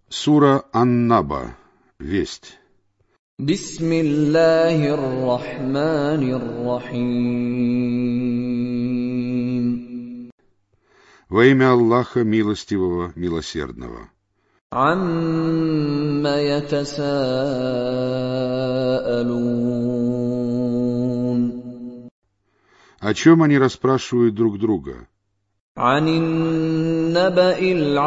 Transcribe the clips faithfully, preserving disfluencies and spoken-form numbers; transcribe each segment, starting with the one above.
Сура Ан-Наба. Весть. Бисмиллахир рахманир рахим. Во имя Аллаха Милостивого, Милосердного. Амма ятасаалун. О чем они расспрашивают друг друга? Анин набаил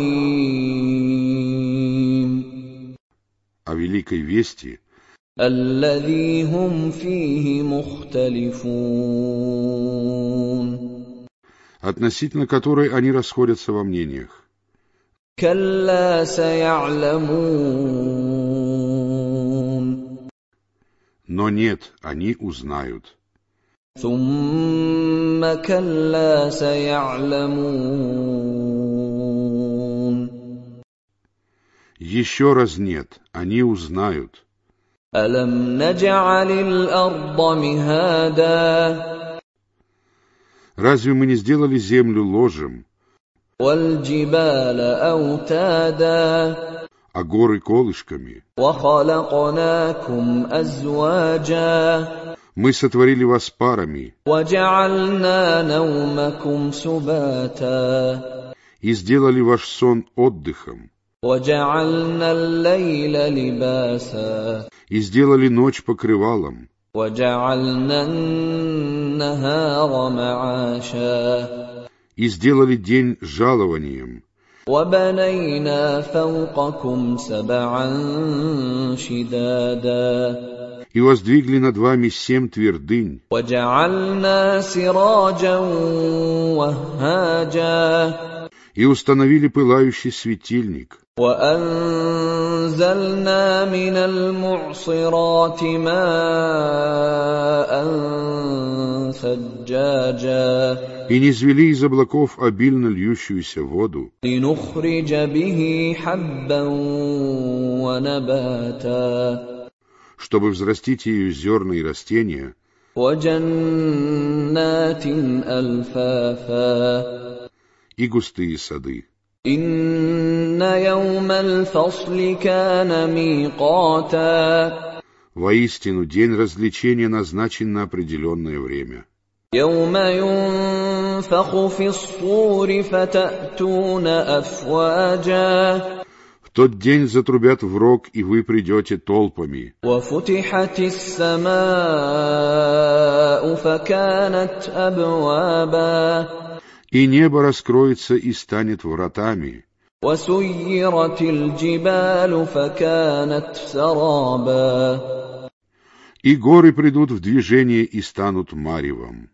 азим. О великой вести, الذي هم فيه مختلفون. относительно которой они расходятся во мнениях. كلا سيعلمون. Но нет, они узнают. ثم كلا سيعلمون. Еще раз нет, они узнают. ألم نجعل الأرض مهادا. Разве мы не сделали землю ложем, والجبال أوتادا. а горы колышками? وخلقناكم أزواجا. Мы сотворили вас парами وجعلنا نومكم سباتا. и сделали ваш сон отдыхом, وجعلنا الليل لباسا. и сделали ночь покрывалом, وجعلنا النهار معاشا. и сделали день жалованием, وبنينا فوقكم سبعا شدادا. и воздвигли над вами семь твердынь, وجعلنا سراجا وهاجا. и установили пылающий светильник, وأنزلنا من المعصرات ماء ثجاجا. и низвели из облаков обильно льющуюся воду, لنخرج به حبا ونباتا. чтобы взрастить ею зерна и растения, وجنات ألفافا. и густые сады. إن يوم الفصل كان ميقاتا. Воистину, день развлечения назначен на определенное время. يوم ينفخ في الصور فتأتون أفواجا. В тот день затрубят в рог, и вы придете толпами. وفتحت السماء فكانت أبوابا. И небо раскроется и станет вратами. وسيرت الجبال فكانت سرابا. И горы придут в движение и станут маревом.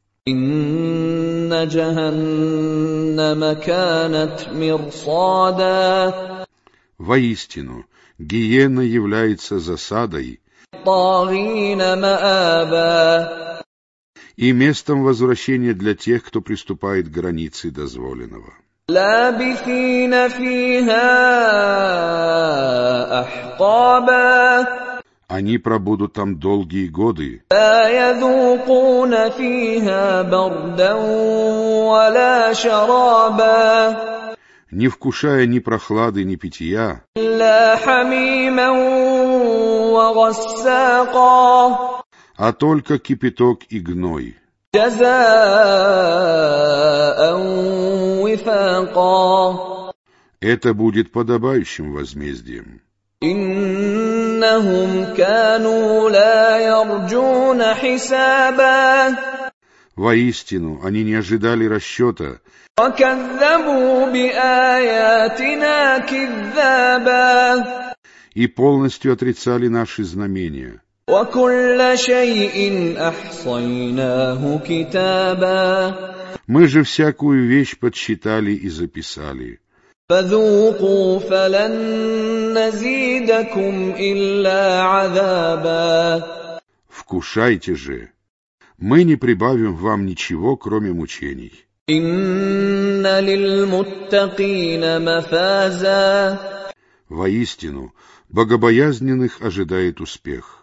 إن جهنم كانت مرصادا. Воистину, гиена является засадой طاغين مآبا. и местом возвращения для тех, кто приступает к границе дозволенного. لابثين فيها أحقابا. Они пробудут там долгие годы, لا يذوقون فيها بردا ولا شرابا. не вкушая ни прохлады, ни питья, إلا حميما وغساقا. а только кипяток и гной, جزاء وفاقا. это будет подобающим возмездием. إنهم كانوا لا يرجون حسابا. Воистину, они не ожидали расчета وكذبوا بآياتنا كذابا. и полностью отрицали наши знамения. وكل شيء أحصيناه كتابا. Мы же всякую вещь подсчитали и записали. فذوقوا فلن نزيدكم إلا عذابا. Вкушайте же, мы не прибавим вам ничего, кроме мучений. إن للمتقين مفازا. Воистину, богобоязненных ожидает успех.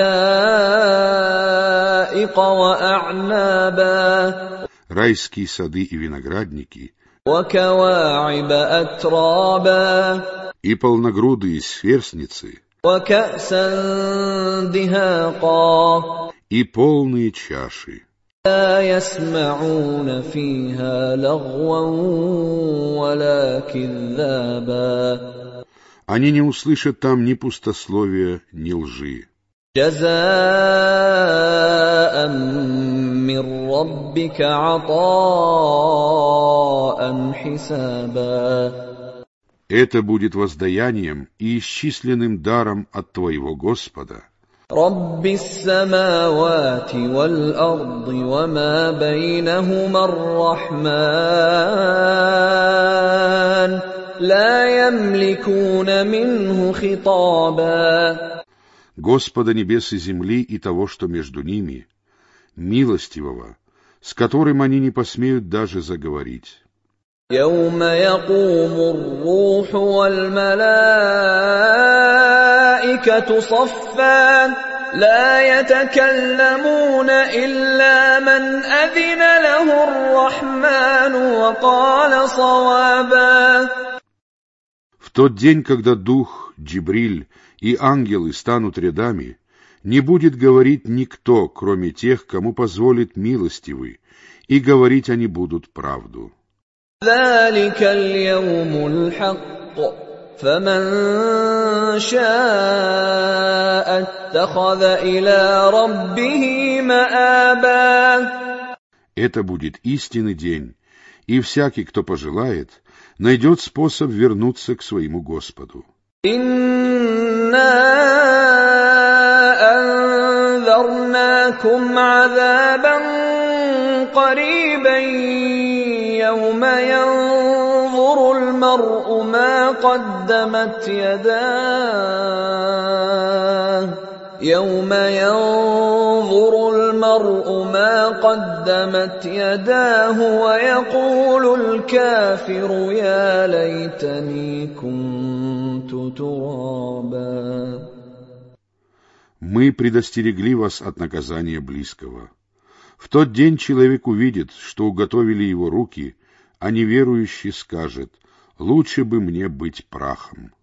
حدائق وأعنابا. Райские сады и виноградники, وكواعب أترابا. и полногрудые сверстницы, وكأسا دهاقا и полные чаши. لا يسمعون فيها لغوا ولا كذابا Они не услышат там ни пустословия, ни лжи. جزاء من ربك عطاء حسابا Это будет воздаянием и исчисленным даром от твоего Господа. رب السماوات والأرض وما بينهما الرحمن لا يملكون منه خطابا Господа небес и земли и того, что между ними, милостивого, с которым они не посмеют даже заговорить. يوم يقوم الروح والملائكة صفا لا يتكلمون إلا من أذن له الرحمن وقال صوابا. В тот день, когда Дух, Джибриль и ангелы станут рядами, не будет говорить никто, кроме тех, кому позволит милостивый, и говорить они будут правду. ذلك اليوم الحق فمن شاء اتخذ إلى ربه مآبا. Это будет истинный день, и всякий, кто пожелает, найдет способ вернуться к своему Господу. إنا أنذرناكم عذابا قريبا يوم ينظر المرء ما قدمت يداه يوم ينظر المرء ما قدمت يداه ويقول الكافر يا ليتني كنت ترابا. Мы предостерегли вас от наказания близкого. В тот день человек увидит, что уготовили его руки, а неверующий скажет: «Лучше бы мне быть прахом».